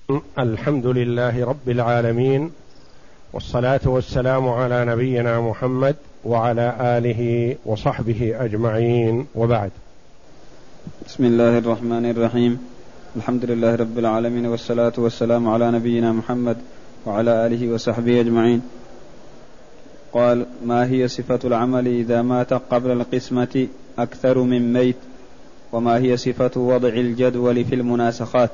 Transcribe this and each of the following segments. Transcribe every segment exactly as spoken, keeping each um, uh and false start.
الحمد لله رب العالمين، والصلاة والسلام على نبينا محمد وعلى آله وصحبه أجمعين، وبعد. بسم الله الرحمن الرحيم. الحمد لله رب العالمين، والصلاة والسلام على نبينا محمد وعلى آله وصحبه أجمعين. قال: ما هي صفة العمل إذا مات قبل القسمة أكثر من ميت؟ وما هي صفة وضع الجدول في المناسخات؟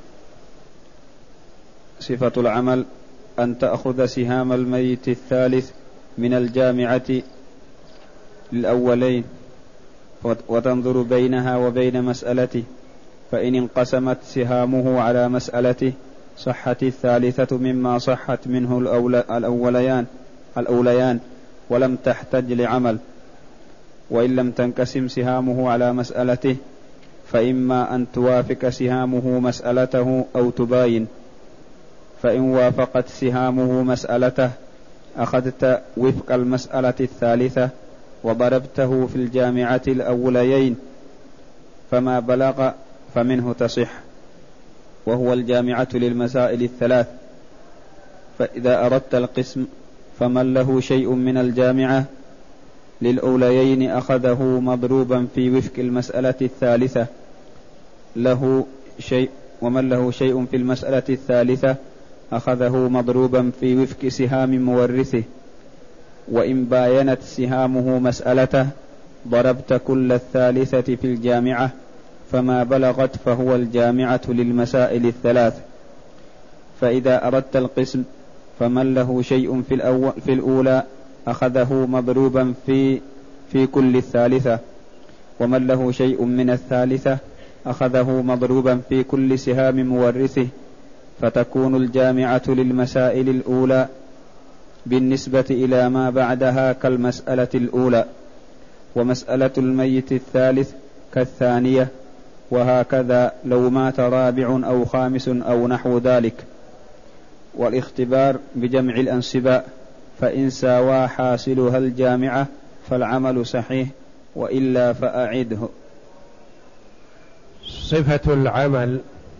صفة العمل أن تأخذ سهام الميت الثالث من الجامعة للأولين وتنظر بينها وبين مسألته، فإن انقسمت سهامه على مسألته صحت الثالثة مما صحت منه الأوليان الأوليان ولم تحتج لعمل. وإن لم تنقسم سهامه على مسألته فإما أن توافق سهامه مسألته أو تباين، فإن وافقت سهامه مسألته أخذت وفق المسألة الثالثة وضربته في الجامعة الأوليين، فما بلغ فمنه تصح، وهو الجامعة للمسائل الثلاث. فإذا أردت القسم فمن له شيء من الجامعة للأوليين أخذه مضروبا في وفق المسألة الثالثة له شيء، ومن له شيء في المسألة الثالثة أخذه مضروبا في وفق سهام مورثه. وإن باينت سهامه مسألته ضربت كل الثالثة في الجامعة، فما بلغت فهو الجامعة للمسائل الثلاث. فإذا أردت القسم فمن له شيء في, الأول في الأولى أخذه مضروبا في, في كل الثالثة، ومن له شيء من الثالثة أخذه مضروبا في كل سهام مورثه، فتكون الجامعة للمسائل الأولى بالنسبة إلى ما بعدها كالمسألة الأولى، ومسألة الميت الثالث كالثانية، وهكذا لو مات رابع أو خامس أو نحو ذلك. والاختبار بجمع الأنسباء، فإن ساوى حاصلها الجامعة فالعمل صحيح، وإلا فأعده. صفة العمل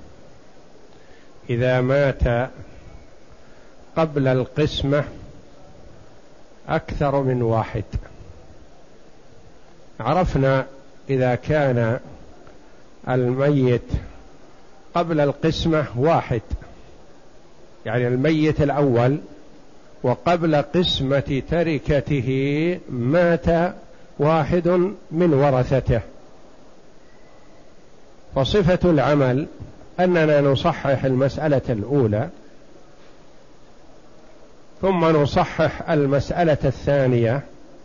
إذا مات قبل القسمة أكثر من واحد. عرفنا إذا كان الميت قبل القسمة واحد، يعني الميت الأول، وقبل قسمة تركته مات واحد من ورثته، فصفة العمل أننا نصحح المسألة الأولى، ثم نصحح المسألة الثانية،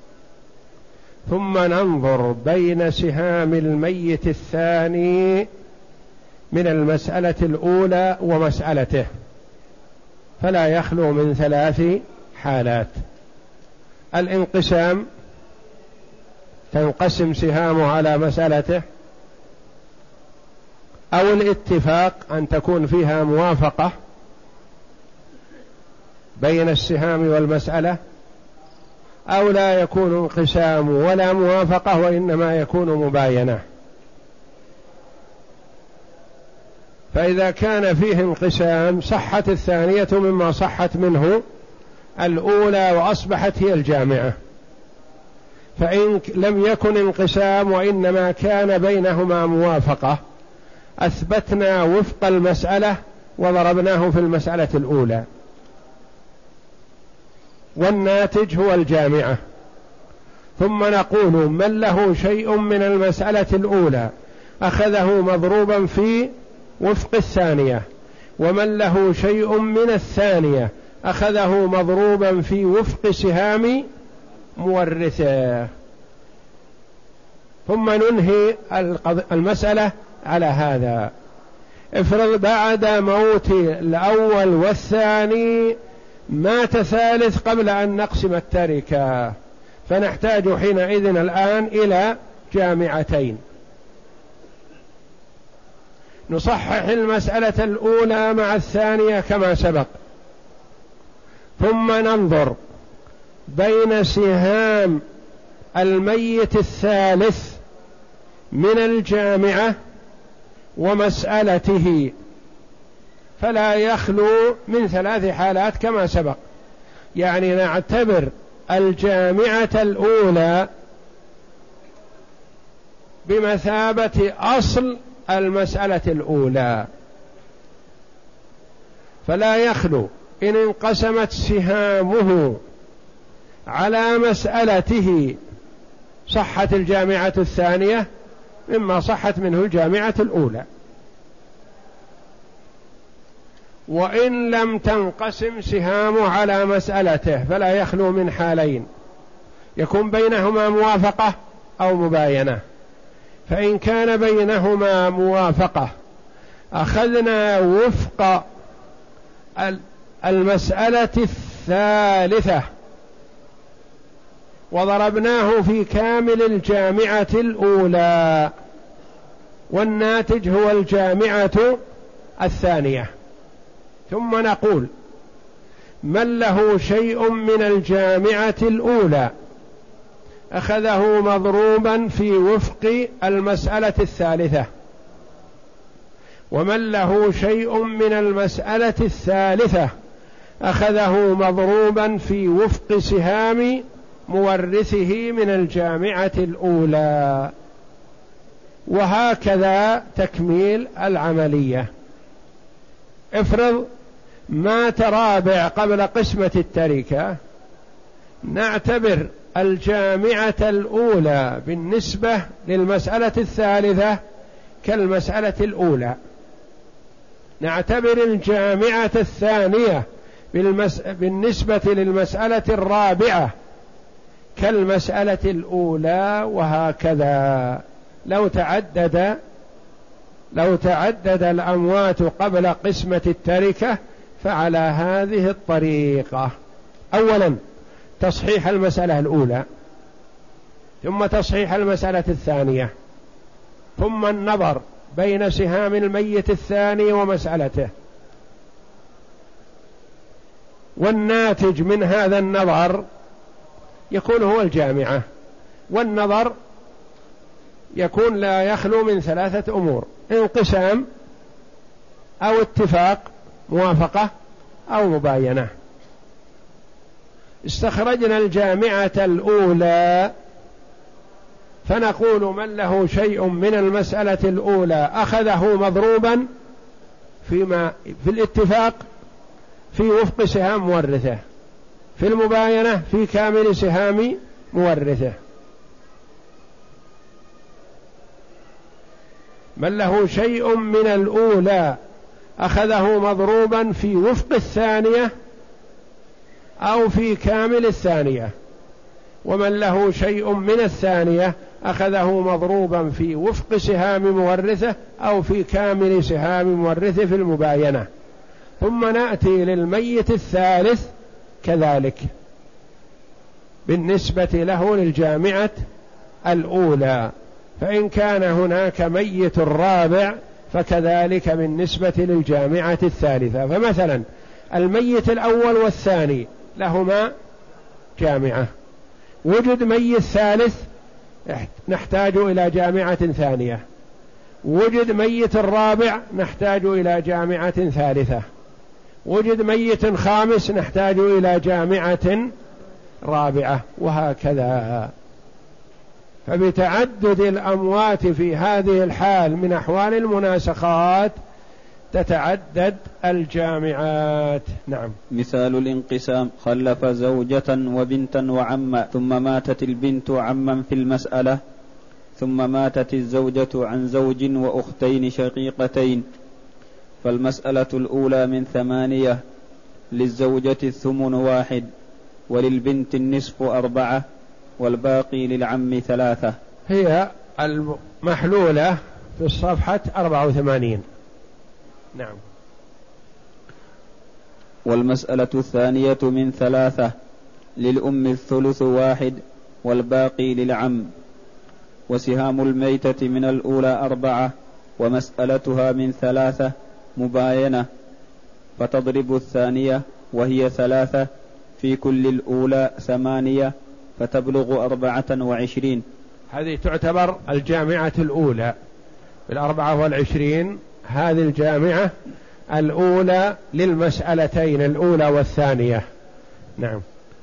ثم ننظر بين سهام الميت الثاني من المسألة الأولى ومسألته، فلا يخلو من ثلاث حالات: الانقسام، تنقسم سهامه على مسألته، أو الاتفاق، أن تكون فيها موافقة بين السهام والمسألة، أو لا يكون انقسام ولا موافقة وإنما يكون مباينة. فإذا كان فيه انقسام صحت الثانية مما صحت منه الأولى وأصبحت هي الجامعة. فإن لم يكن انقسام وإنما كان بينهما موافقة أثبتنا وفق المسألة وضربناه في المسألة الأولى، والناتج هو الجامعة. ثم نقول من له شيء من المسألة الأولى أخذه مضروبا في وفق الثانية، ومن له شيء من الثانية أخذه مضروبا في وفق سهام مورثه، ثم ننهي المسألة على هذا. افرض بعد موت الأول والثاني مات ثالث قبل أن نقسم التركة، فنحتاج حينئذ الآن إلى جامعتين. نصحح المسألة الأولى مع الثانية كما سبق، ثم ننظر بين سهام الميت الثالث من الجامعة ومسألته، فلا يخلو من ثلاث حالات كما سبق. يعني نعتبر الجامعة الأولى بمثابة أصل المسألة الأولى، فلا يخلو إن انقسمت سهامه على مسألته صحت الجامعة الثانية مما صحت منه الجامعة الأولى، وإن لم تنقسم سهامه على مسألته فلا يخلو من حالين، يكون بينهما موافقة أو مباينة. فإن كان بينهما موافقة أخذنا وفق المسألة الثالثة وضربناه في كامل الجامعة الأولى، والناتج هو الجامعة الثانية. ثم نقول من له شيء من الجامعة الأولى أخذه مضروبا في وفق المسألة الثالثة، ومن له شيء من المسألة الثالثة أخذه مضروبا في وفق سهام مورثه من الجامعة الأولى، وهكذا تكميل العملية. افرض مات رابع قبل قسمة التركة، نعتبر الجامعة الأولى بالنسبة للمسألة الثالثة كالمسألة الأولى، نعتبر الجامعة الثانية بالمس... بالنسبة للمسألة الرابعة كالمسألة الأولى، وهكذا. لو تعدد لو تعدد الأموات قبل قسمة التركة فعلى هذه الطريقة: أولا تصحيح المسألة الأولى، ثم تصحيح المسألة الثانية، ثم النظر بين سهام الميت الثاني ومسألته، والناتج من هذا النظر يكون هو الجامعة. والنظر يكون لا يخلو من ثلاثة أمور: انقسام أو اتفاق موافقة أو مباينة. استخرجنا الجامعة الأولى فنقول من له شيء من المسألة الأولى أخذه مضروبا فيما في الاتفاق في وفق سهام مورثه، في المباينة في كامل سهام مورثه. من له شيء من الأولى أخذه مضروبا في وفق الثانية أو في كامل الثانية، ومن له شيء من الثانية أخذه مضروبا في وفق سهام مورثه أو في كامل سهام مورثه في المباينة. ثم نأتي للميت الثالث كذلك بالنسبة له للجامعة الأولى، فإن كان هناك ميت رابع فكذلك بالنسبة للجامعة الثالثة. فمثلا الميت الأول والثاني لهما جامعة، وجد ميت ثالث نحتاج إلى جامعة ثانية، وجد ميت الرابع نحتاج إلى جامعة ثالثة، وجد ميت خامس نحتاج إلى جامعة رابعة، وهكذا. فبتعدد الأموات في هذه الحال من أحوال المناسخات تتعدد الجامعات. نعم. مثال الانقسام: خلف زوجة وبنتا وعما، ثم ماتت البنت عما في المسألة، ثم ماتت الزوجة عن زوج وأختين شقيقتين، فالمسألة الأولى من ثمانية، للزوجة الثمن واحد، وللبنت النصف أربعة، والباقي للعم ثلاثة. هي المحلولة في الصفحة أربعة وثمانين. نعم. والمسألة الثانية من ثلاثة، للأم الثلث واحد، والباقي للعم. وسهام الميتة من الأولى أربعة، ومسألتها من ثلاثة مباينة، فتضرب الثانية وهي ثلاثة في كل الأولى ثمانية، فتبلغ أربعة وعشرين. هذه تعتبر الجامعة الأولى بالأربعة والعشرين. هذه الجامعة الأولى للمسألتين الأولى والثانية. نعم.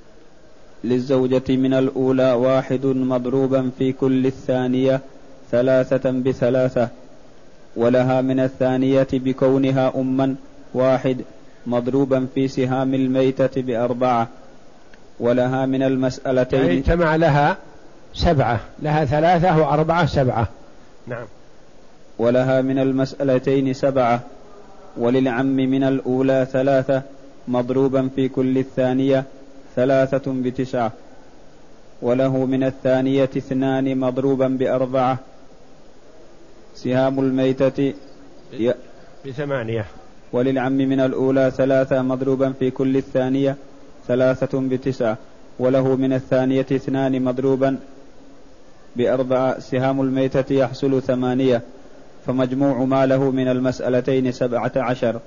للزوجة من الأولى واحد مضروبا في كل الثانية ثلاثة بثلاثة، ولها من الثانية بكونها أما واحد مضروبا في سهام الميتة بأربعة، ولها من المسألتين يعني اجتمع لها سبعة، لها ثلاثة وأربعة سبعة. نعم. ولها من المسألتين سبعة، وللعم من الأولى ثلاثة مضروبا في كل الثانية ثلاثة بتسعة، وله من الثانية اثنان مضروبا بأربعة، سهام الميتة بثمانية. وللعم من الأولى ثلاثة مضروبا في كل الثانية ثلاثة بتسعة، وله من الثانية اثنان مضروبا بأربعة، سهام الميتة يحصل ثمانية، فمجموع ما له من المسألتين سبعة عشر.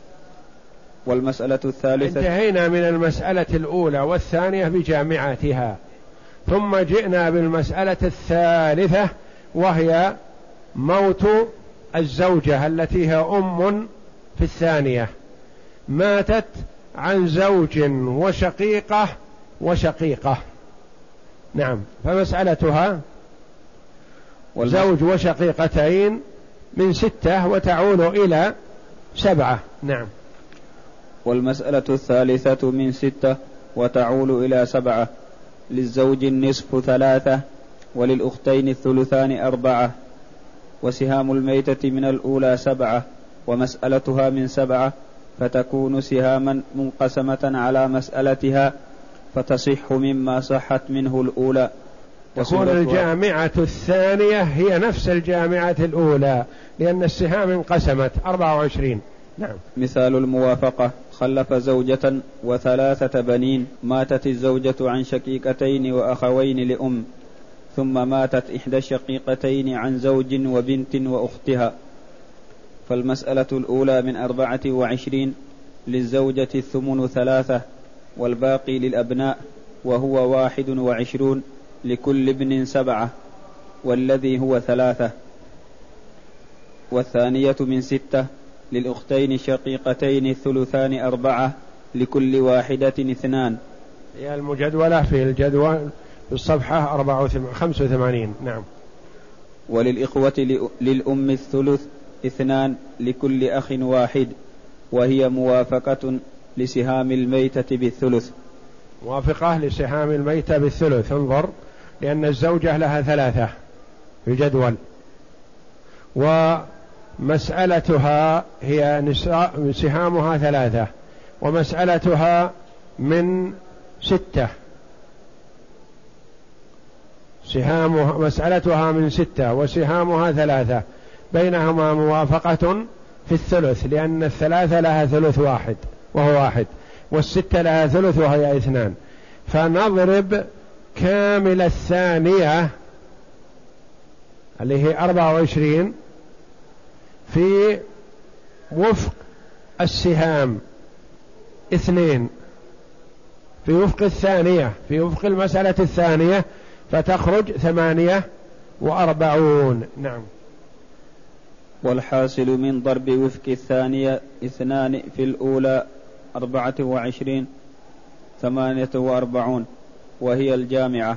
والمسألة الثالثة. انتهينا من المسألة الأولى والثانية بجامعتها، ثم جئنا بالمسألة الثالثة وهي موت الزوجة التي هي أم في الثانية، ماتت عن زوج وشقيقة وشقيقة. نعم. فمسألتها زوج وشقيقتين من ستة وتعول إلى سبعة. نعم. والمسألة الثالثة من ستة وتعول إلى سبعة. للزوج النصف ثلاثة، وللأختين الثلثان أربعة، وسهام الميتة من الأولى سبعة، ومسألتها من سبعة، فتكون سهاما منقسمة على مسألتها، فتصح مما صحت منه الأولى. تكون الجامعة الثانية هي نفس الجامعة الأولى، لأن السهام انقسمت أربعة وعشرين. نعم. مثال الموافقة: خلف زوجة وثلاثة بنين، ماتت الزوجة عن شقيقتين وأخوين لأم، ثم ماتت إحدى الشقيقتين عن زوج وبنت وأختها، فالمسألة الأولى من أربعة وعشرين، للزوجة الثمن ثلاثة، والباقي للأبناء، وهو واحد وعشرون، لكل ابن سبعة، والذي هو ثلاثة. والثانية من ستة، للأختين الشقيقتين الثلثان أربعة، لكل واحدة اثنان. هي المجدولة في الجدول في الصفحة أربعة خمسة وثمانين. نعم. وللإخوة للأم الثلث اثنان، لكل أخ واحد، وهي موافقة لسهام الميتة بالثلث. موافقة لسهام الميتة بالثلث. انظر، لأن الزوجة لها ثلاثة في الجدول، ومسألتها هي نساء سهامها ثلاثة، ومسألتها من ستة، سهامها مسألتها من ستة وسهامها ثلاثة، بينهما موافقة في الثلث، لأن الثلاثة لها ثلث واحد وهو واحد، والستة لها ثلث وهي اثنان. فنضرب كامل الثانية اللي هي أربعة وعشرين في وفق السهام اثنين، في وفق الثانية، في وفق المسألة الثانية، فتخرج ثمانية وأربعون. نعم. والحاصل من ضرب وفق الثانية اثنان في الأولى أربعة وعشرين، ثمانية وأربعون، وهي الجامعة.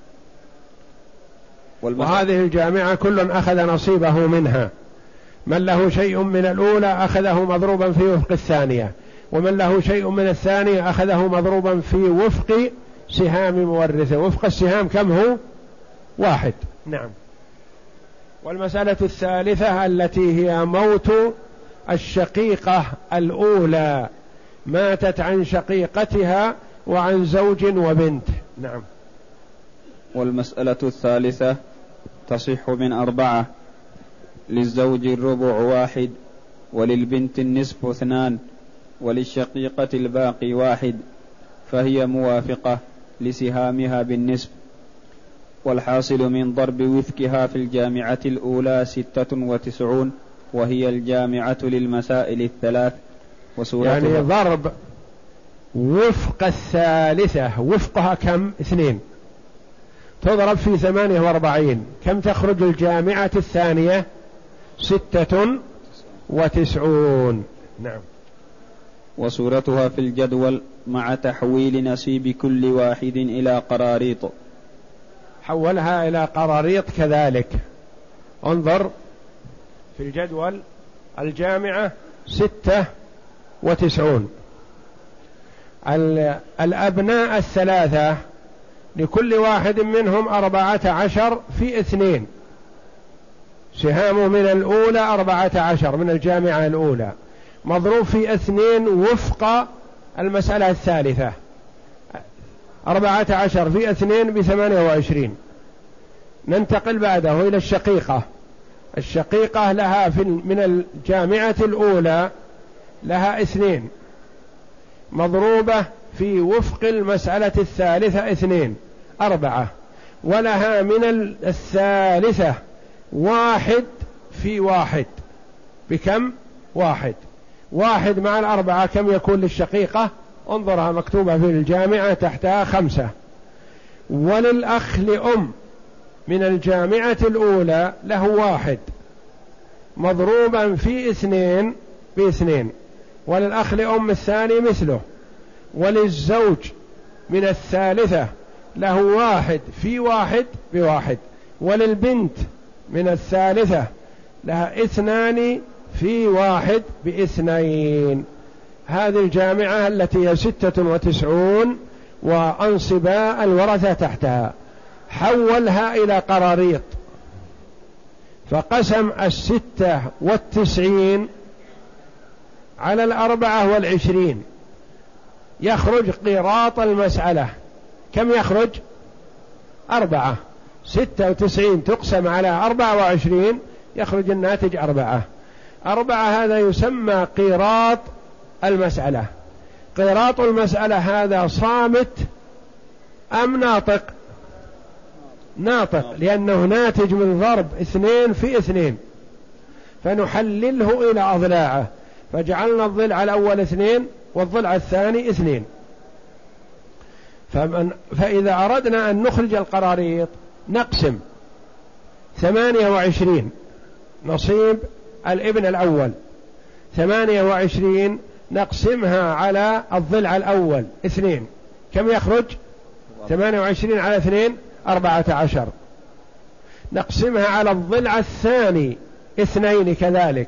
وهذه الجامعة كل أخذ نصيبه منها، من له شيء من الأولى أخذه مضروبا في وفق الثانية، ومن له شيء من الثانية أخذه مضروبا في وفق سهام مورثه. وفق السهام كم هو؟ واحد. نعم. والمسألة الثالثة التي هي موت الشقيقة الأولى، ماتت عن شقيقتها وعن زوج وبنت. نعم. والمسألة الثالثة تصح من أربعة: للزوج الربع واحد، وللبنت النصف اثنان، وللشقيقة الباقي واحد، فهي موافقة لسهامها بالنصف. والحاصل من ضرب وفقها في الجامعة الأولى ستة وتسعون، وهي الجامعة للمسائل الثلاث. يعني ضرب وفق الثالثة، وفقها كم؟ اثنين، تضرب في ثمانية واربعين، كم تخرج الجامعة الثانية؟ ستة وتسعون. نعم. وصورتها في الجدول مع تحويل نصيب كل واحد إلى قراريط. حولها إلى قراريط كذلك. انظر في الجدول الجامعة ستة وتسعون، الأبناء الثلاثة لكل واحد منهم أربعة عشر في اثنين، سهامه من الأولى أربعة عشر من الجامعة الأولى مضروب في اثنين وفق المسألة الثالثة، أربعة عشر في اثنين بثمانية وعشرين. ننتقل بعده إلى الشقيقة. الشقيقة لها في من الجامعة الأولى لها اثنين مضروبة في وفق المسألة الثالثة اثنين أربعة، ولها من الثالثة واحد في واحد بكم؟ واحد. واحد مع الأربعة كم يكون للشقيقة؟ انظرها مكتوبة في الجامعة تحتها خمسة. وللأخ لأم من الجامعة الأولى له واحد مضروبا في اثنين باثنين، وللأخ لأم الثاني مثله. وللزوج من الثالثة له واحد في واحد بواحد، وللبنت من الثالثة لها اثنان في واحد باثنين. هذه الجامعة التي هي ستة وتسعون وأنصبا الورثة تحتها. حولها إلى قراريط، فقسم الستة والتسعين على الأربعة والعشرين، يخرج قيراط المسألة. كم يخرج؟ أربعة. ستة وتسعين تقسم على أربعة وعشرين يخرج الناتج أربعة. أربعة هذا يسمى قيراط المسألة. قيراط المسألة هذا صامت أم ناطق؟ ناطق، لأنه ناتج من ضرب اثنين في اثنين، فنحلله إلى أضلاعه، فجعلنا الضلع الأول اثنين والضلع الثاني اثنين. فمن فإذا أردنا أن نخرج القراريط نقسم ثمانية وعشرين نصيب الابن الأول، ثمانية وعشرين نقسمها على الضلع الأول اثنين، كم يخرج؟ ثمانية وعشرين على اثنين أربعة عشر. نقسمها على الضلع الثاني اثنين كذلك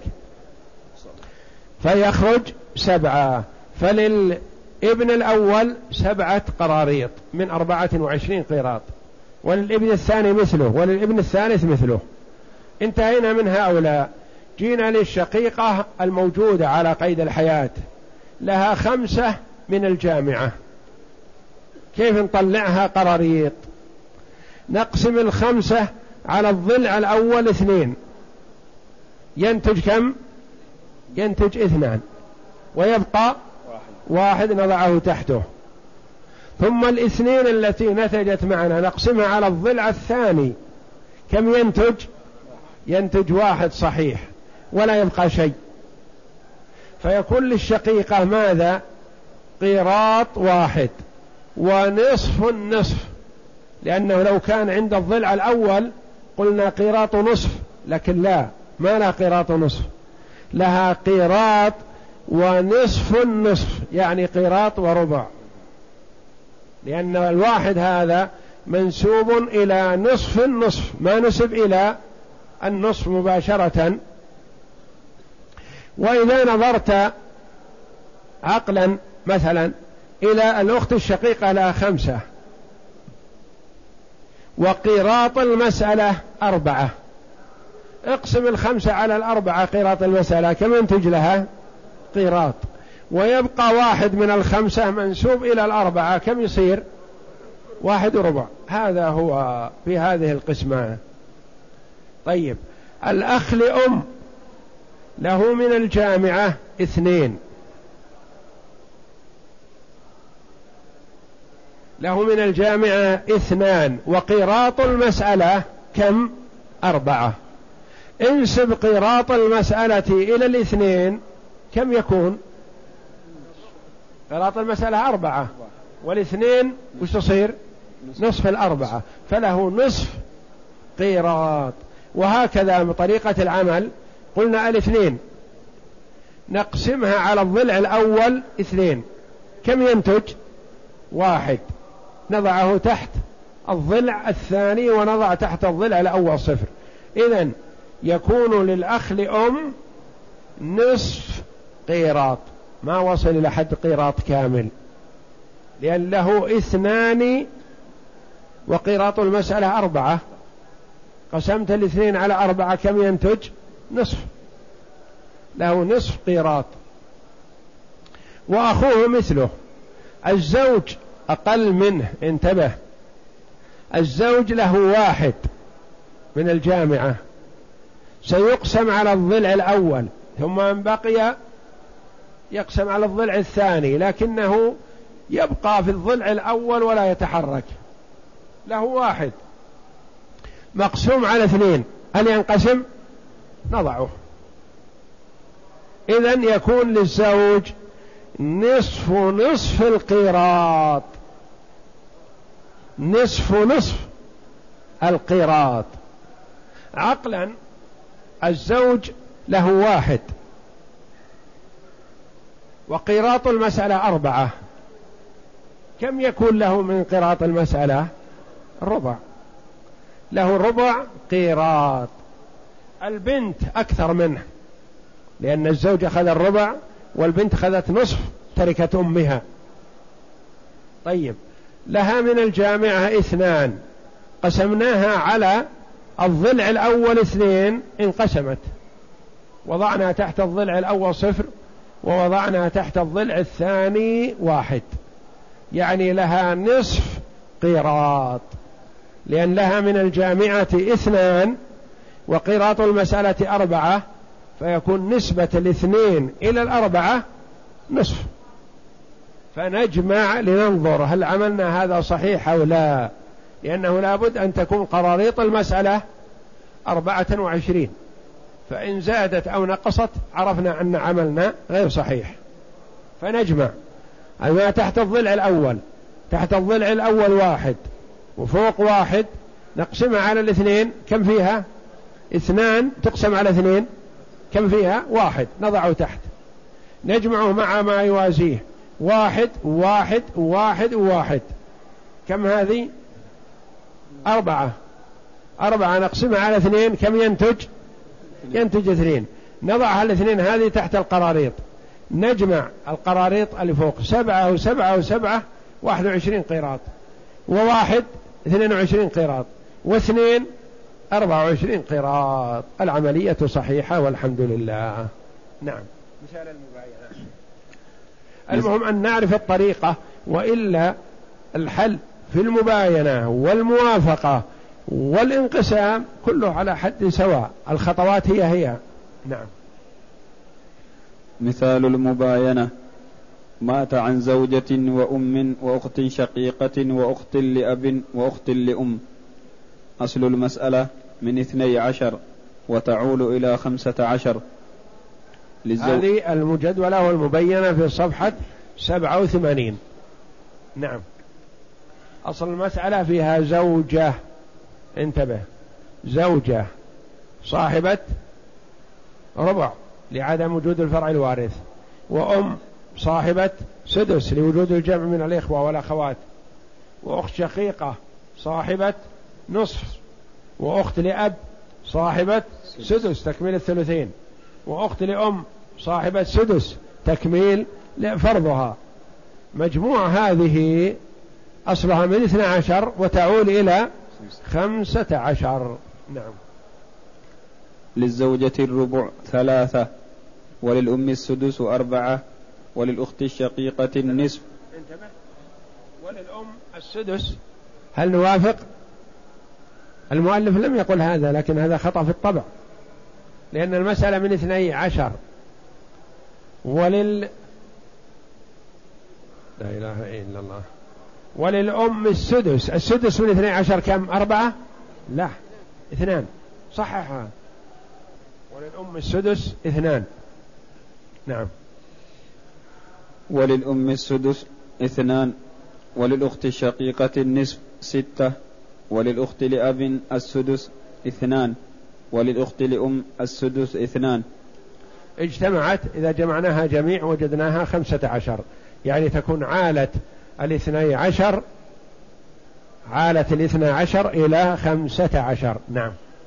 فيخرج سبعة. فللابن الأول سبعة قراريط من أربعة وعشرين قيراط، وللابن الثاني مثله، وللابن الثالث مثله. انتهينا من هؤلاء. جينا للشقيقة الموجودة على قيد الحياة، لها خمسة من الجامعة. كيف نطلعها قراريط؟ نقسم الخمسة على الضلع الأول اثنين، ينتج كم؟ ينتج اثنان، ويبقى واحد نضعه تحته. ثم الاثنين التي نتجت معنا نقسمها على الضلع الثاني، كم ينتج؟ ينتج واحد صحيح ولا يبقى شيء. فيكون للشقيقة ماذا؟ قيراط واحد ونصف النصف، لأنه لو كان عند الضلع الأول قلنا قيراط نصف، لكن لا، ما لها قيراط نصف، لها قيراط ونصف النصف، يعني قيراط وربع، لأن الواحد هذا منسوب إلى نصف النصف، ما نسب إلى النصف مباشرة. وإذا نظرت عقلا مثلا إلى الأخت الشقيقة لها خمسة وقيراط المسألة أربعة، اقسم الخمسة على الأربعة قيراط المسألة، كم ينتج لها؟ قيراط. ويبقى واحد من الخمسة منسوب إلى الأربعة، كم يصير؟ واحد وربع. هذا هو في هذه القسمة. طيب، الأخ لأم له من الجامعة اثنين، له من الجامعة اثنان، وقيراط المسألة كم؟ أربعة. انسب قيراط المسألة إلى الاثنين، كم يكون؟ قيراط المسألة أربعة، والاثنين وش تصير؟ نصف الأربعة، فله نصف قيراط. وهكذا بطريقة العمل قلنا الاثنين نقسمها على الضلع الأول اثنين، كم ينتج؟ واحد. نضعه تحت الضلع الثاني ونضع تحت الضلع الأول صفر. إذن يكون للأخ لأم نصف قيراط، ما وصل إلى حد قيراط كامل، لأن له اثنان وقيراط المسألة أربعة، قسمت الاثنين على أربعة كم ينتج؟ نصف، له نصف قيراط. وأخوه مثله. الزوج أقل منه، انتبه، الزوج له واحد من الجامعة، سيقسم على الضلع الأول، ثم من بقي يقسم على الضلع الثاني، لكنه يبقى في الضلع الأول ولا يتحرك، له واحد مقسوم على اثنين، هل ينقسم؟ نضعه. إذن يكون للزوج نصف نصف القيراط، نصف نصف القيراط. عقلا الزوج له واحد وقيراط المسألة أربعة، كم يكون له من قيراط المسألة؟ ربع، له ربع قيراط. البنت أكثر منه، لأن الزوج أخذ الربع والبنت أخذت نصف تركة أمها. طيب، لها من الجامعة اثنان، قسمناها على الضلع الأول اثنين، انقسمت، وضعنا تحت الضلع الأول صفر ووضعنا تحت الضلع الثاني واحد، يعني لها نصف قيراط، لأن لها من الجامعة اثنان وقيراط المسألة أربعة، فيكون نسبة الاثنين إلى الأربعة نصف. فنجمع لننظر هل عملنا هذا صحيح أو لا، لأنه لابد أن تكون قراريط المسألة أربعة وعشرين، فإن زادت أو نقصت عرفنا أن عملنا غير صحيح. فنجمع ما تحت الضلع الأول، تحت الضلع الأول واحد وفوق واحد، نقسمها على الاثنين، كم فيها؟ اثنان تقسم على اثنين، كم فيها؟ واحد، نضعه تحت. نجمعه مع ما يوازيه، واحد واحد واحد واحد، كم هذه؟ أربعة، أربعة نقسمها على اثنين، كم ينتج؟ ينتج اثنين. نضعها الاثنين هذه تحت القراريط، نجمع القراريط اللي فوق، سبعة وسبعة وسبعة واحد وعشرين قيراط، وواحد اثنين وعشرين قيراط، واثنين أربعة وعشرين قيراط. العملية صحيحة والحمد لله. نعم. مثال المباينة. المهم أن نعرف الطريقة، وإلا الحل في المباينة والموافقة والانقسام كله على حد سواء، الخطوات هي هي. نعم. مثال المباينة: مات عن زوجة وأم وأخت شقيقة وأخت لأب وأخت لأم. أصل المسألة من اثني عشر وتعول إلى خمسة عشر. هذه المجدولة والمبينة في صفحة سبعة وثمانين. نعم. أصل المسألة فيها زوجة، انتبه، زوجة صاحبة ربع لعدم وجود الفرع الوارث، وأم صاحبة سدس لوجود الجمع من الإخوة والأخوات، وأخت شقيقة صاحبة نصف، وأخت لأب صاحبة سدس تكميل الثلثين، وأخت لأم صاحبة سدس تكميل فرضها. مجموع هذه أصلها من اثنى عشر وتعول إلى خمسة عشر. نعم. للزوجة الربع ثلاثة، وللأم السدس أربعة، وللأخت الشقيقة النصف. انتبه، وللأم السدس. هل نوافق؟ المؤلف لم يقل هذا، لكن هذا خطأ في الطبع، لأن المسألة من اثني عشر. ولل لا إله إلا الله. وللأم السدس، السدس من اثني عشر كم؟ أربعة؟ لا، اثنان، صححها. وللأم السدس اثنان. نعم. وللأم السدس اثنان، وللأخت الشقيقة النصف ستة، وللأخت لأب السدس اثنان، وللأخت لأم السدس اثنان. اجتمعت، إذا جمعناها جميع وجدناها خمسة عشر، يعني تكون عالة الاثني عشر عالة الاثنى عشر إلى خمسة عشر. نعم.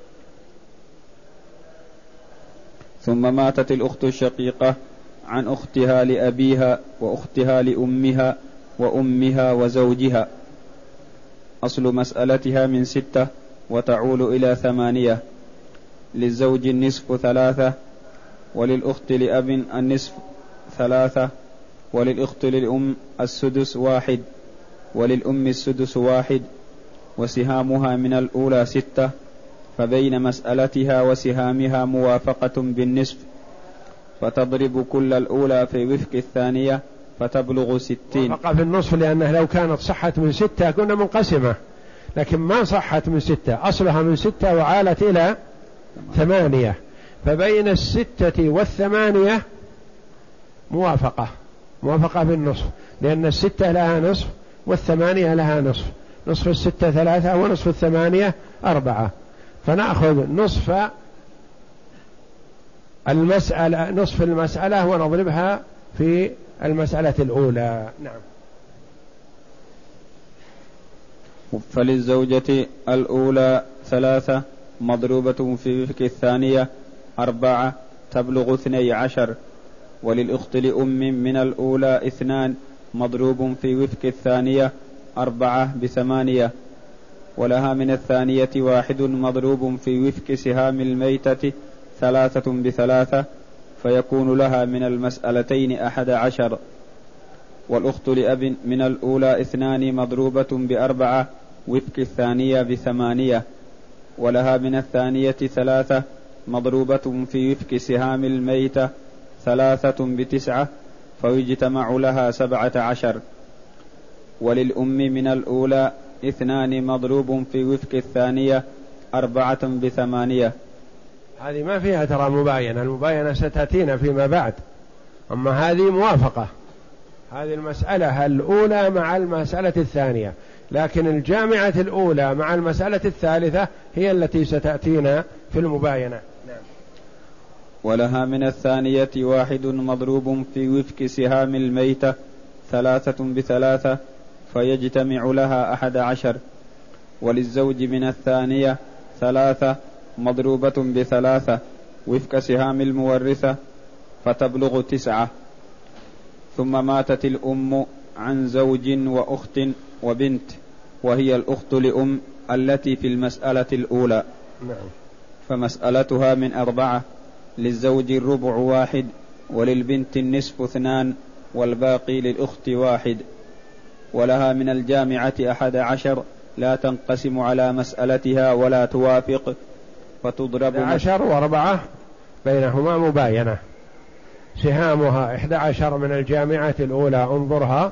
ثم ماتت الأخت الشقيقة عن أختها لأبيها وأختها لأمها وأمها وزوجها. أصل مسألتها من ستة وتعول إلى ثمانية. للزوج النصف ثلاثة، وللأخت لأب النصف ثلاثة، وللأخت للأم السدس واحد، وللأم السدس واحد، وسهامها من الأولى ستة، فبين مسألتها وسهامها موافقة بالنصف، فتضرب كل الأولى في وفق الثانية فتبلغ ستين. وفق في النصف، لأنه لو كانت صحت من ستة كنا منقسمة، لكن ما صحت من ستة، أصلها من ستة وعالت إلى ثمانية، فبين الستة والثمانية موافقة موافقة بالنصف، لأن الستة لها نصف والثمانية لها نصف، نصف الستة ثلاثة ونصف الثمانية أربعة، فنأخذ نصف المسألة نصف المسألة ونضربها في المسألة الأولى. نعم. فللزوجة الأولى ثلاثة مضروبة في وفق الثانية أربعة تبلغ اثني عشر، وللأخت لأم من الأولى اثنان مضروب في وفق الثانية أربعة بثمانية، ولها من الثانية واحد مضروب في وفق سهام الميتة ثلاثة بثلاثة، فيكون لها من المسألتين أحد عشر. والأخت لأب من الأولى اثنان مضروبة بأربعة وفق الثانية بثمانية، ولها من الثانية ثلاثة مضروبة في وفق سهام الميتة ثلاثة بتسعة، فيجتمع لها سبعة عشر. وللأم من الأولى اثنان مضروب في وفق الثانية أربعة بثمانية. هذه ما فيها ترى مباينة، المباينة ستأتينا فيما بعد، أما هذه موافقة، هذه المسألة الأولى مع المسألة الثانية، لكن الجامعة الأولى مع المسألة الثالثة هي التي ستأتينا في المباينة. نعم. ولها من الثانية واحد مضروب في وفق سهام الميتة ثلاثة بثلاثة، فيجتمع لها أحد عشر. وللزوج من الثانية ثلاثة مضروبة بثلاثة وفق سهام المورثة فتبلغ تسعة. ثم ماتت الأم عن زوج وأخت وبنت، وهي الأخت لأم التي في المسألة الأولى. نعم. فمسألتها من أربعة. للزوج الربع واحد، وللبنت النصف اثنان، والباقي للأخت واحد. ولها من الجامعة أحد عشر لا تنقسم على مسألتها ولا توافق، فتضرب عشر وأربعة بينهما مباينة، سهامها إحدى عشر من الجامعة الأولى انظرها،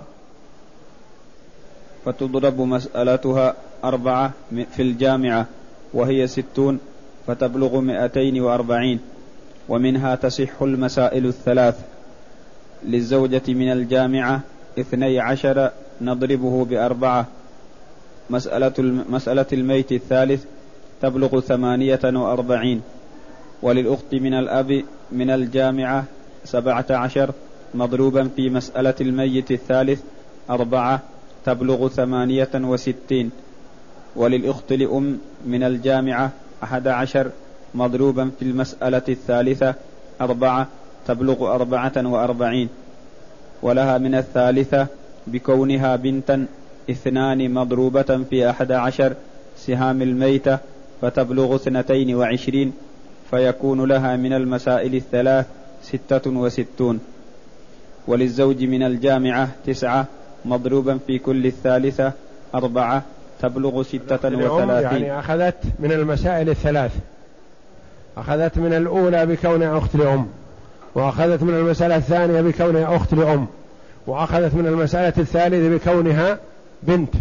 فتضرب مسألتها أربعة في الجامعة وهي ستون، فتبلغ مئتين وأربعين، ومنها تصح المسائل الثلاث. للزوجة من الجامعة اثني عشر نضربه بأربعة. مسألة, مسألة الميت الثالث تبلغ ثمانية وأربعين. وللأخت من الأب من الجامعة سبعة عشر مضروبا في مسألة الميت الثالث أربعة تبلغ ثمانية وستين. وللأخت لأم من الجامعة أحد عشر مضروبا في المسألة الثالثة أربعة تبلغ أربعة وأربعين. ولها من الثالثة بكونها بنتا اثنان مضروبة في أحد عشر سهام الميتة فتبلغ اثنتين وعشرين، فيكون لها من المسائل الثلاث ستة وستون. وللزوج من الجامعة تسعة مضروبا في كل الثالثة أربعة تبلغ ستة وثلاثين. يعني أخذت من المسائل الثلاث، أخذت من الأولى بكونها أخت لأم، وأخذت من المسألة الثانية بكونها أخت لأم، وأخذت من المسألة الثالثة بكونها بنت.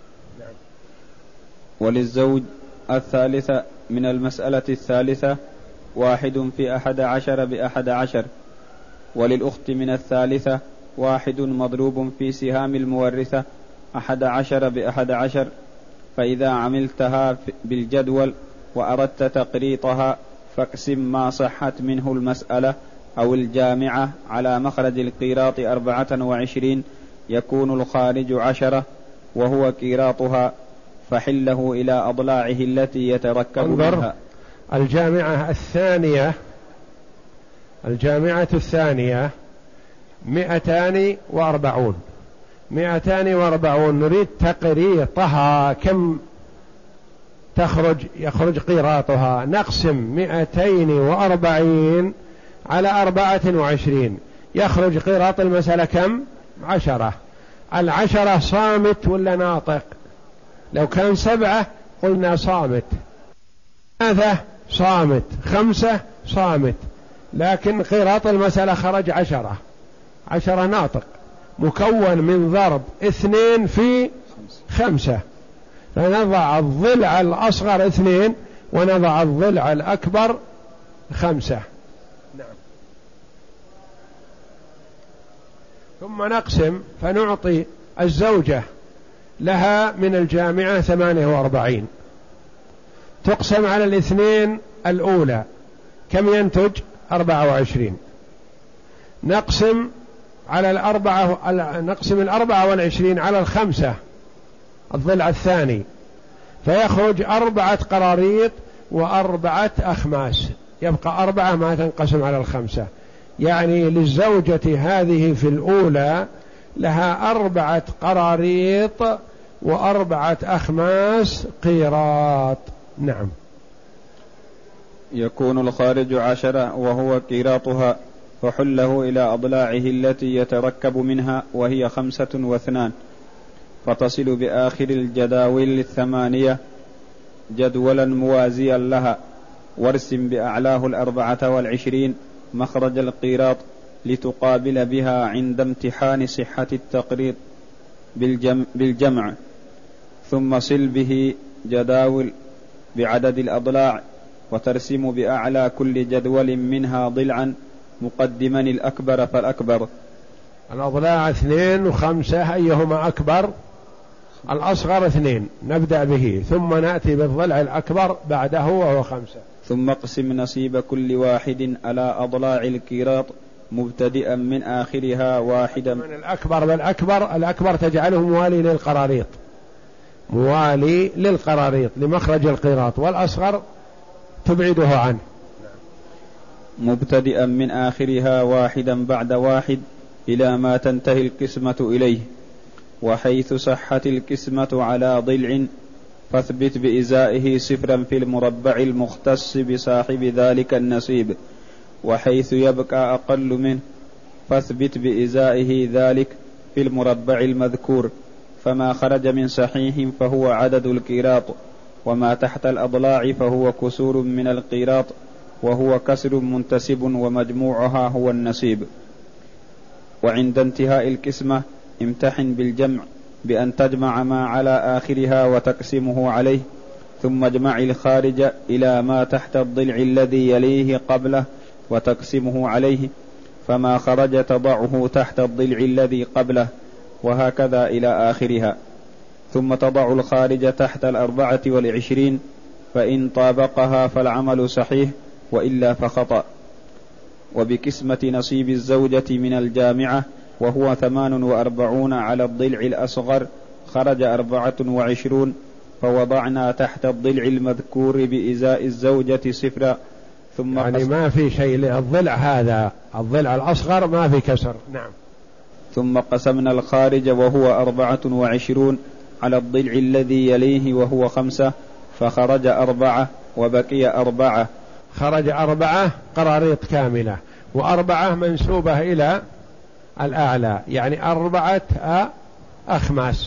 وللزوج الثالثة من المسألة الثالثة واحد في أحد عشر بأحد عشر. وللأخت من الثالثة واحد مضروب في سهام المورثة أحد عشر بأحد عشر. فإذا عملتها بالجدول وأردت تقريطها فاقسم ما صحت منه المسألة أو الجامعة على مخرج القيراط أربعة وعشرين يكون الخارج عشرة وهو قيراطها، فحله إلى أضلاعه التي يتركب منها. الجامعة الثانية الجامعة الثانية مئتان وأربعون مئتان وأربعون نريد تقريطها كم تخرج يخرج قيراطها. نقسم مئتين وأربعين على أربعة وعشرين يخرج قيراط المسألة كم؟ عشرة. العشرة صامت ولا ناطق؟ لو كان سبعة قلنا صامت، ثلاثة صامت، خمسة صامت، لكن قيراط المسألة خرج عشرة. عشرة ناطق مكون من ضرب اثنين في خمسة، فنضع الضلع الأصغر اثنين ونضع الضلع الأكبر خمسة. نعم. ثم نقسم فنعطي الزوجة لها من الجامعة ثمانية وأربعين، تقسم على الاثنين الأولى كم ينتج؟ أربعة وعشرين. نقسم على الأربعة نقسم الأربعة والعشرين على الخمسة الضلع الثاني، فيخرج أربعة قراريط وأربعة أخماس، يبقى أربعة ما تنقسم على الخمسة. يعني للزوجة هذه في الأولى لها أربعة قراريط وأربعة أخماس قيراط. نعم. يكون الخارج عشرة وهو قيراطها، فحله إلى أضلاعه التي يتركب منها وهي خمسة واثنان، فتصل بآخر الجداول الثمانية جدولا موازيا لها، وارسم بأعلاه الأربعة والعشرين مخرج القيراط لتقابل بها عند امتحان صحة التقريط بالجمع, بالجمع ثم صل به جداول بعدد الأضلاع، وترسم بأعلى كل جدول منها ضلعا مقدما الأكبر فالأكبر. الأضلاع اثنين وخمسة أيهما أكبر؟ الأصغر اثنين نبدأ به، ثم نأتي بالضلع الأكبر بعده وهو خمسة. ثم اقسم نصيب كل واحد على أضلاع القيراط مبتدئا من آخرها واحدا. من الأكبر بالأكبر، الأكبر تجعله موالي للقراريط، موالي للقراريط لمخرج القيراط، والأصغر تبعده عنه. مبتدئا من آخرها واحدا بعد واحد إلى ما تنتهي القسمة إليه. وحيث صحت القسمة على ضلع فاثبت بإزائه صفرا في المربع المختص بصاحب ذلك النصيب، وحيث يبقى أقل منه فاثبت بإزائه ذلك في المربع المذكور، فما خرج من صحيح فهو عدد القيراط، وما تحت الأضلاع فهو كسور من القيراط، وهو كسر منتسب ومجموعها هو النصيب. وعند انتهاء القسمة امتحن بالجمع بأن تجمع ما على آخرها وتقسمه عليه، ثم اجمع الخارج إلى ما تحت الضلع الذي يليه قبله وتقسمه عليه، فما خرج تضعه تحت الضلع الذي قبله، وهكذا إلى آخرها. ثم تضع الخارج تحت الأربعة والعشرين، فإن طابقها فالعمل صحيح وإلا فخطأ. وبقسمة نصيب الزوجة من الجامعة وهو ثمان وأربعون على الضلع الأصغر خرج أربعة وعشرون، فوضعنا تحت الضلع المذكور بإزاء الزوجة صفرا. ثم يعني ما في شيء للضلع هذا، الضلع الأصغر ما في كسر. نعم. ثم قسمنا الخارج وهو أربعة وعشرون على الضلع الذي يليه وهو خمسة، فخرج أربعة وبقي أربعة. خرج أربعة قراريط كاملة، وأربعة منسوبة إلى الأعلى، يعني أربعة أخماس.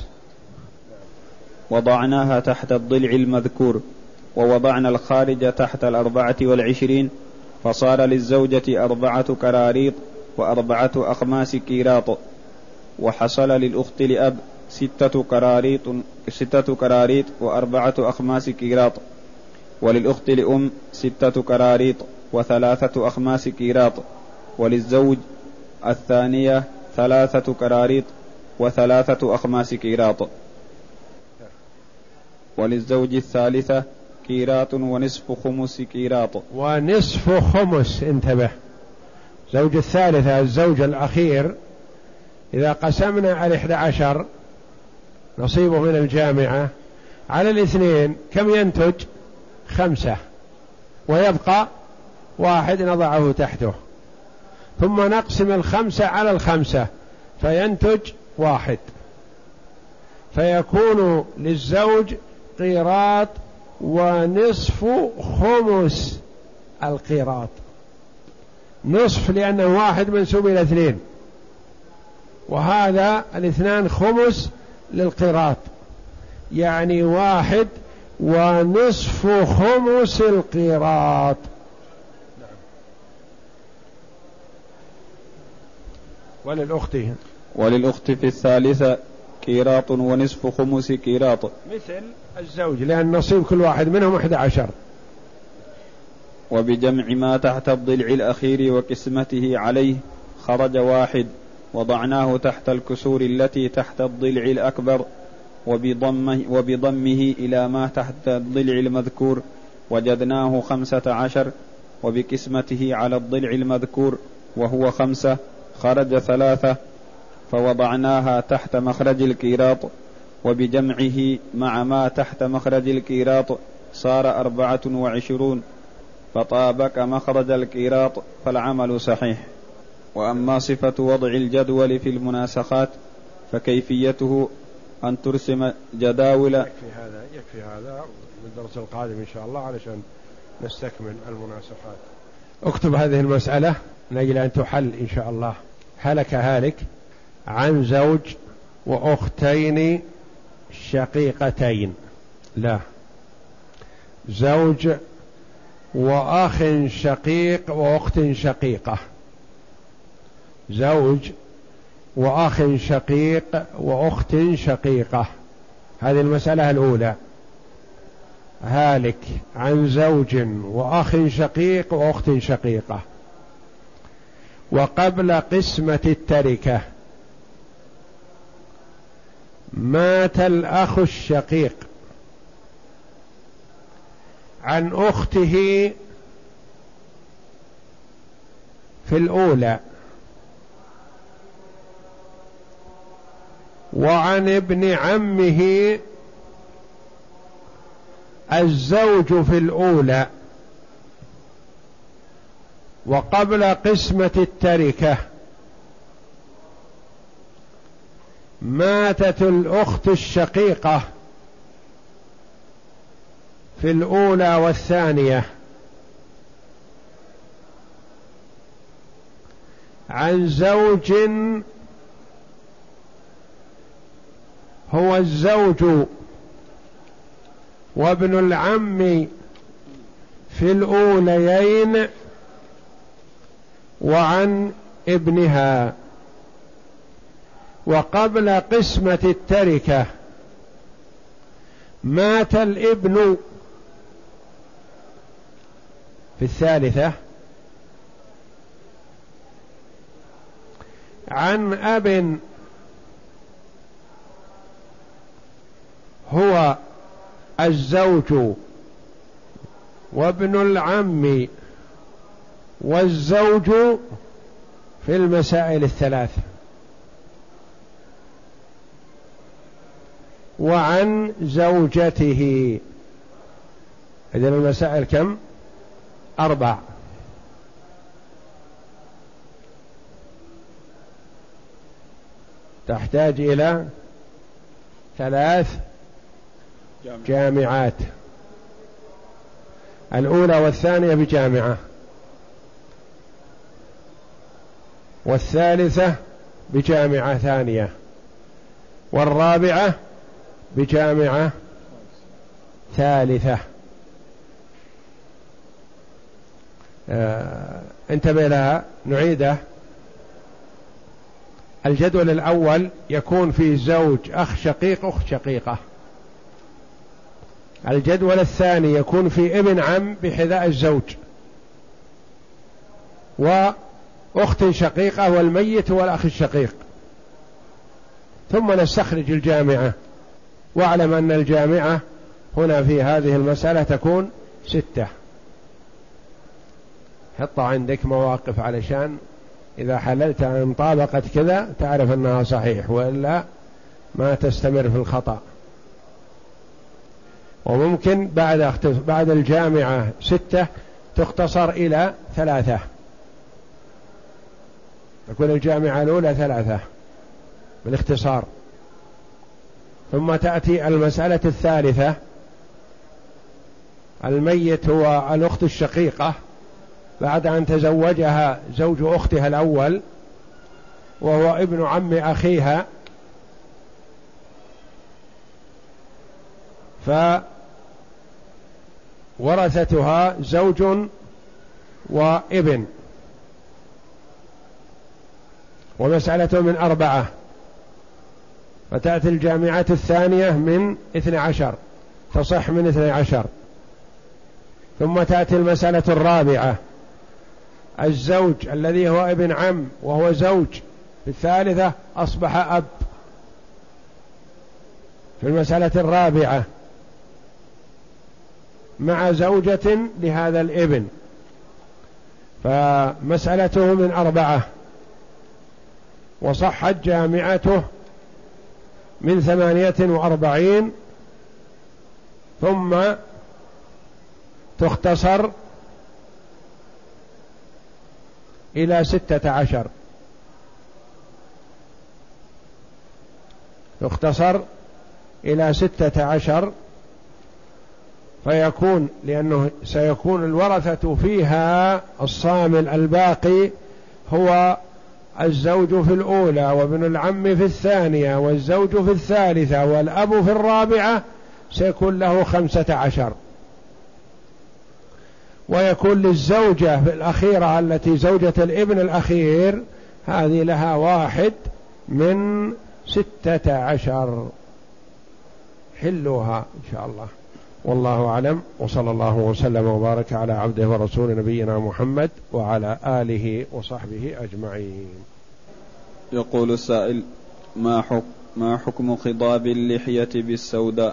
وضعناها تحت الضلع المذكور، ووضعنا الخارج تحت الأربعة والعشرين، فصار للزوجة أربعة كراريط وأربعة أخماس قيراط. وحصل للأخت لأب ستة كراريط ستة كراريط وأربعة أخماس قيراط، وللأخت لأم ستة كراريط وثلاثة أخماس قيراط، وللزوج الثانية ثلاثة كراريط وثلاثة أخماس قيراط، وللزوج الثالثة قيراط ونصف خمس قيراط. ونصف خمس، انتبه، زوج الثالثة الزوج الأخير إذا قسمنا على إحدى عشر نصيبه من الجامعة على الاثنين كم ينتج؟ خمسة، ويبقى واحد نضعه تحته، ثم نقسم الخمسة على الخمسة فينتج واحد، فيكون للزوج قيراط ونصف خمس القيراط، نصف لأنه واحد منسوب إلى اثنين، وهذا الاثنان خمس للقيراط، يعني واحد ونصف خمس القيراط. وللأخت وللأخت في الثالثة قيراط ونصف خمس قيراط مثل الزوج، لأن نصيب كل واحد منهم أحد عشر. وبجمع ما تحت الضلع الأخير وقسمته عليه خرج واحد، وضعناه تحت الكسور التي تحت الضلع الأكبر، وبضمه, وبضمه إلى ما تحت الضلع المذكور وجدناه خمسة عشر، وبقسمته على الضلع المذكور وهو خمسة خرج ثلاثة، فوضعناها تحت مخرج القيراط، وبجمعه مع ما تحت مخرج القيراط صار أربعة وعشرون، فطابق مخرج القيراط فالعمل صحيح. وأما صفة وضع الجدول في المناسخات فكيفيته أن ترسم جداول. يكفي هذا يكفي هذا بالدرس القادم إن شاء الله علشان نستكمل المناسخات. اكتب هذه المسألة من أجل أن تحل إن شاء الله. هلك هالك عن زوج وأختين شقيقتين، لا، زوج وأخ شقيق وأخت شقيقة، زوج وأخ شقيق وأخت شقيقة، هذه المسألة الأولى. هالك عن زوج وأخ شقيق وأخت شقيقة، وقبل قسمة التركة مات الأخ الشقيق عن أخته في الأولى وعن ابن عمه الزوج في الأولى، وقبل قسمة التركة ماتت الأخت الشقيقة في الأولى والثانية عن زوج هو الزوج وابن العم في الأوليين وعن ابنها، وقبل قسمة التركة مات الابن في الثالثة عن أب هو الزوج وابن العم والزوج في المسائل الثلاث، وعن زوجته. إذن المسائل كم؟ أربع. تحتاج إلى ثلاث جامعات، الأولى والثانية بجامعة، والثالثة بجامعة ثانية، والرابعة بجامعة ثالثة. آه انتبه لها، نعيده. الجدول الأول يكون فيه زوج أخ شقيق أخت شقيقة، الجدول الثاني يكون فيه ابن عم بحذاء الزوج وأخت شقيقة والميت والأخ الشقيق، ثم نستخرج الجامعة. واعلم أن الجامعة هنا في هذه المسألة تكون ستة. حط عندك مواقف علشان إذا حللت أن طابقت كذا تعرف أنها صحيح، وإلا ما تستمر في الخطأ. وممكن بعد بعد الجامعة ستة تختصر إلى ثلاثة، تكون الجامعة الأولى ثلاثة بالاختصار. ثم تأتي المسألة الثالثة، الميت هو الأخت الشقيقة بعد أن تزوجها زوج أختها الأول وهو ابن عم أخيها، فورثتها زوج وابن، ومسألة من أربعة، فتأتي الجامعة الثانية من اثني عشر، تصح من اثني عشر. ثم تأتي المسألة الرابعة، الزوج الذي هو ابن عم وهو زوج، في الثالثة أصبح أب في المسألة الرابعة مع زوجة لهذا الابن، فمسألته من أربعة، وصحت جامعته من ثمانية وأربعين، ثم تختصر إلى ستة عشر، تختصر إلى ستة عشر، فيكون لأنه سيكون الورثة فيها الصامل الباقي هو الزوج في الأولى وابن العم في الثانية والزوج في الثالثة والأب في الرابعة، سيكون له خمسة عشر. ويكون للزوجة في الأخيرة التي زوجة الابن الأخير هذه لها واحد من ستة عشر. حلوها إن شاء الله. والله أعلم، وصلى الله وسلم وبارك على عبده ورسول نبينا محمد وعلى آله وصحبه أجمعين. يقول السائل: ما حكم ما حكم خضاب اللحية بالسوداء؟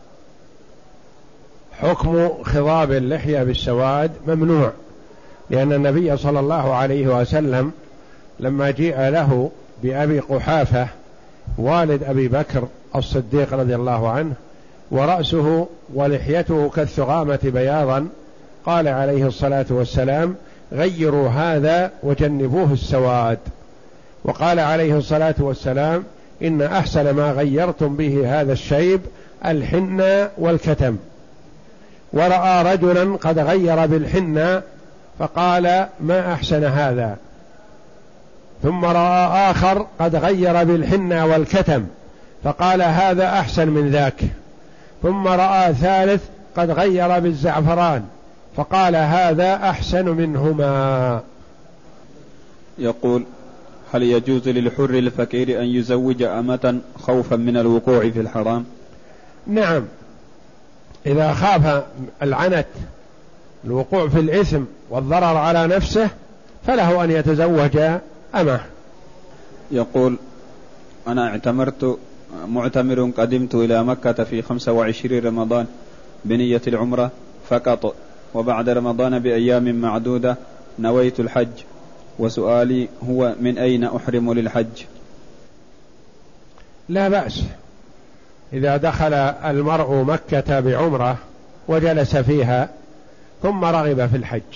حكم خضاب اللحية بالسواد ممنوع، لأن النبي صلى الله عليه وسلم لما جاء له بأبي قحافة والد أبي بكر الصديق رضي الله عنه ورأسه ولحيته كالثغامة بياضا، قال عليه الصلاة والسلام: غيروا هذا وجنبوه السواد. وقال عليه الصلاة والسلام: إن أحسن ما غيرتم به هذا الشيب الحنة والكتم. ورأى رجلا قد غير بالحنة فقال: ما أحسن هذا. ثم رأى آخر قد غير بالحنة والكتم فقال: هذا أحسن من ذاك. ثم رأى ثالث قد غير بالزعفران فقال: هذا أحسن منهما. يقول: هل يجوز للحر الفقير أن يزوج أمة خوفا من الوقوع في الحرام؟ نعم، إذا خاف العنت الوقوع في الإثم والضرر على نفسه فله أن يتزوج أمه. يقول: أنا اعتمرت معتمر قدمت إلى مكة في خمسة وعشرين رمضان بنية العمرة فقط، وبعد رمضان بأيام معدودة نويت الحج، وسؤالي هو: من أين أحرم للحج؟ لا بأس، إذا دخل المرء مكة بعمرة وجلس فيها ثم رغب في الحج،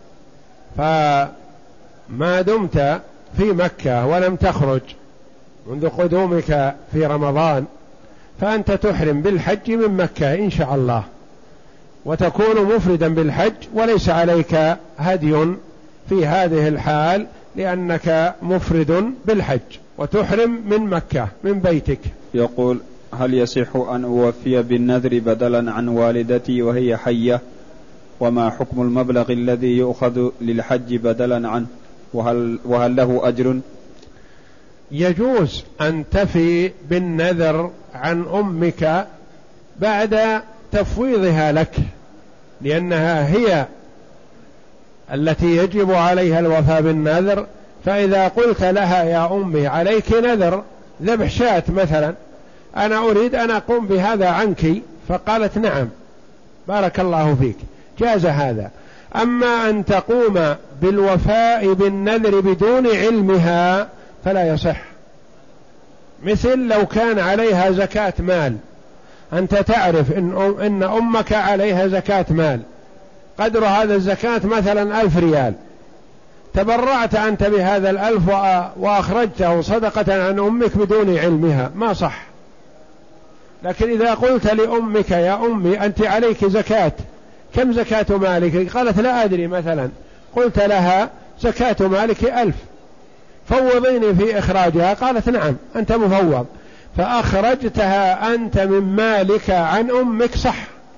فما دمت في مكة ولم تخرج منذ قدومك في رمضان فأنت تحرم بالحج من مكة إن شاء الله، وتكون مفردا بالحج وليس عليك هدي في هذه الحال، لأنك مفرد بالحج وتحرم من مكة من بيتك. يقول: هل يصح أن أوفي بالنذر بدلا عن والدتي وهي حية؟ وما حكم المبلغ الذي يؤخذ للحج بدلا عنه؟ وهل, وهل له أجر؟ يجوز أن تفي بالنذر عن أمك بعد تفويضها لك، لأنها هي التي يجب عليها الوفاء بالنذر. فإذا قلت لها: يا أمي عليك نذر ذبح شاة مثلا، أنا أريد أن أقوم بهذا عنك، فقالت: نعم بارك الله فيك، جاز هذا. أما أن تقوم بالوفاء بالنذر بدون علمها فلا يصح. مثل لو كان عليها زكاة مال، أنت تعرف إن, إن أمك عليها زكاة مال، قدر هذا الزكاة مثلا ألف ريال، تبرعت أنت بهذا الألف وأخرجته صدقة عن أمك بدون علمها، ما صح. لكن إذا قلت لأمك يا أمي أنت عليك زكاة، كم زكاة مالك؟ قالت لا أدري مثلا، قلت لها زكاة مالك ألف، فوضيني في إخراجها، قالت نعم أنت مفوض، فأخرجتها أنت من مالك عن أمك، صح.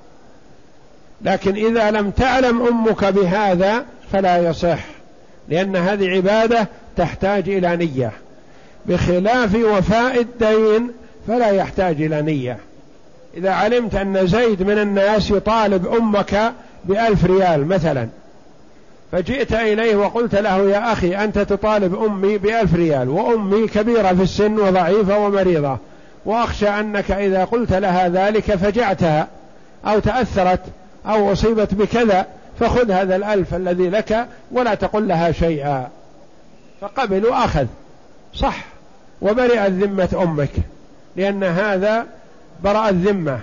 لكن إذا لم تعلم أمك بهذا فلا يصح، لأن هذه عبادة تحتاج إلى نية، بخلاف وفاء الدين فلا يحتاج إلى نية. إذا علمت أن زيد من الناس يطالب أمك بألف ريال مثلا، فجئت إليه وقلت له يا أخي أنت تطالب أمي بألف ريال، وأمي كبيرة في السن وضعيفة ومريضة، وأخشى أنك إذا قلت لها ذلك فجعتها أو تأثرت أو أصيبت بكذا، فخذ هذا الألف الذي لك ولا تقل لها شيئا. فقبل وأخذ، صح، وبرئت ذمة أمك، لأن هذا برأ الذمة.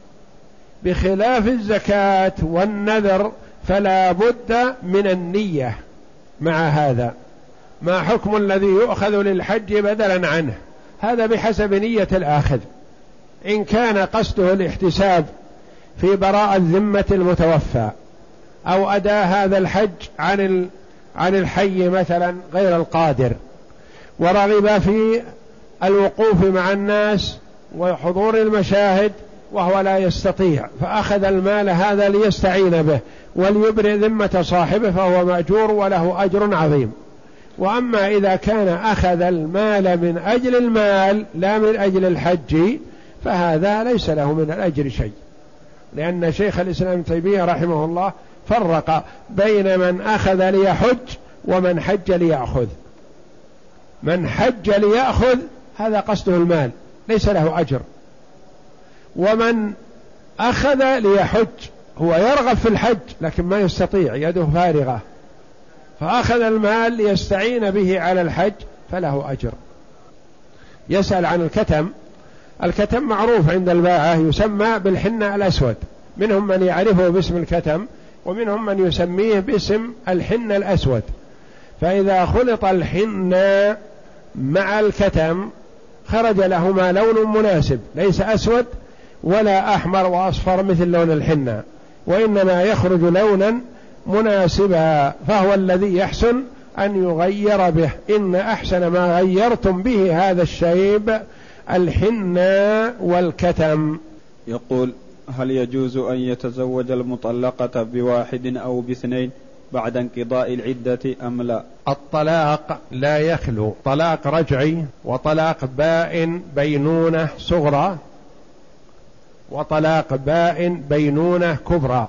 بخلاف الزكاة والنذر فلا بد من النية مع هذا. ما حكم الذي يؤخذ للحج بدلا عنه؟ هذا بحسب نية الآخذ. إن كان قصده الاحتساب في براءة ذمة المتوفى، أو أداء هذا الحج عن عن الحي مثلا غير القادر، ورغب في الوقوف مع الناس وحضور المشاهد وهو لا يستطيع، فأخذ المال هذا ليستعين به وليبرئ ذمة صاحبه، فهو مأجور وله أجر عظيم. وأما إذا كان أخذ المال من أجل المال لا من أجل الحج، فهذا ليس له من الأجر شيء، لأن شيخ الإسلام ابن تيمية رحمه الله فرق بين من أخذ ليحج ومن حج ليأخذ. من حج ليأخذ هذا قصده المال ليس له أجر، ومن أخذ ليحج هو يرغب في الحج لكن ما يستطيع، يده فارغة، فأخذ المال ليستعين به على الحج فله أجر. يسأل عن الكتم. الكتم معروف عند الباعة، يسمى بالحنة الأسود، منهم من يعرفه باسم الكتم ومنهم من يسميه باسم الحنة الأسود. فإذا خلط الحنة مع الكتم خرج لهما لون مناسب، ليس أسود ولا أحمر وأصفر مثل لون الحنة، وإنما يخرج لونا مناسبا، فهو الذي يحسن أن يغير به. إن أحسن ما غيرتم به هذا الشيب الحنة والكتم. يقول: هل يجوز أن يتزوج المطلقة بواحد أو باثنين بعد انقضاء العدة أم لا؟ الطلاق لا يخلو طلاق رجعي وطلاق بائن بينونة صغرى وطلاق بائن بينونة كبرى.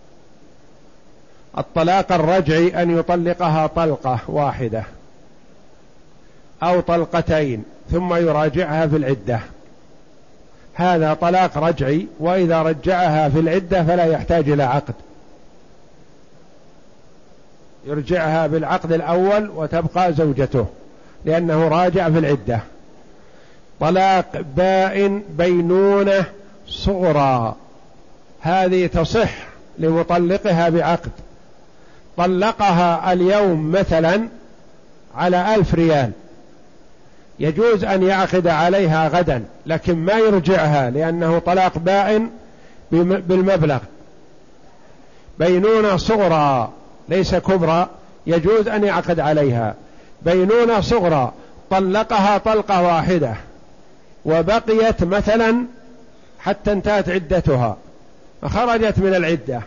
الطلاق الرجعي أن يطلقها طلقة واحدة أو طلقتين ثم يراجعها في العدة، هذا طلاق رجعي، وإذا رجعها في العدة فلا يحتاج إلى عقد، يرجعها بالعقد الأول وتبقى زوجته لأنه راجع في العدة. طلاق بائن بينونة صغرى هذه تصح لمطلقها بعقد، طلقها اليوم مثلا على ألف ريال، يجوز أن يعقد عليها غدا لكن ما يرجعها لأنه طلاق بائن بالمبلغ. بينونة صغرى ليس كبرى يجوز أن يعقد عليها. بينونة صغرى طلقها طلقة واحدة وبقيت مثلا حتى انتهت عدتها فخرجت من العدة،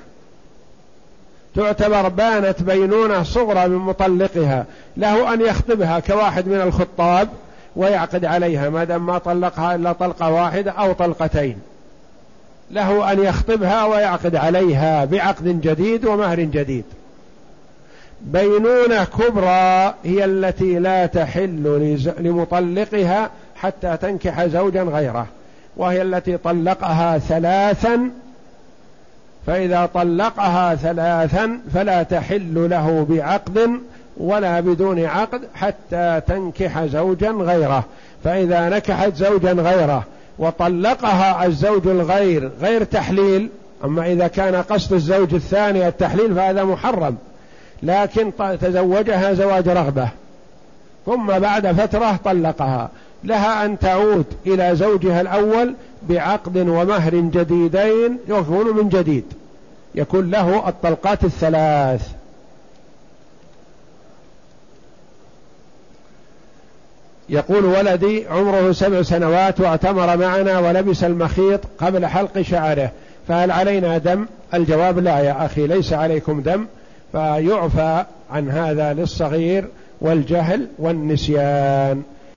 تعتبر بانت بينونة صغرى من مطلقها، له أن يخطبها كواحد من الخطاب ويعقد عليها ما دام ما طلقها إلا طلقة واحدة أو طلقتين، له أن يخطبها ويعقد عليها بعقد جديد ومهر جديد. بينونة كبرى هي التي لا تحل لمطلقها حتى تنكح زوجا غيره، وهي التي طلقها ثلاثا فإذا طلقها ثلاثا فلا تحل له بعقد ولا بدون عقد حتى تنكح زوجا غيره. فإذا نكحت زوجا غيره وطلقها الزوج الغير غير تحليل، أما إذا كان قصد الزوج الثاني التحليل فهذا محرم، لكن تزوجها زواج رغبة ثم بعد فترة طلقها، لها أن تعود إلى زوجها الأول بعقد ومهر جديدين يكون من جديد، يكون له الطلقات الثلاث. يقول ولدي عمره سبع سنوات واعتمر معنا ولبس المخيط قبل حلق شعره، فهل علينا دم؟ الجواب لا يا أخي، ليس عليكم دم، فيعفى عن هذا للصغير والجهل والنسيان.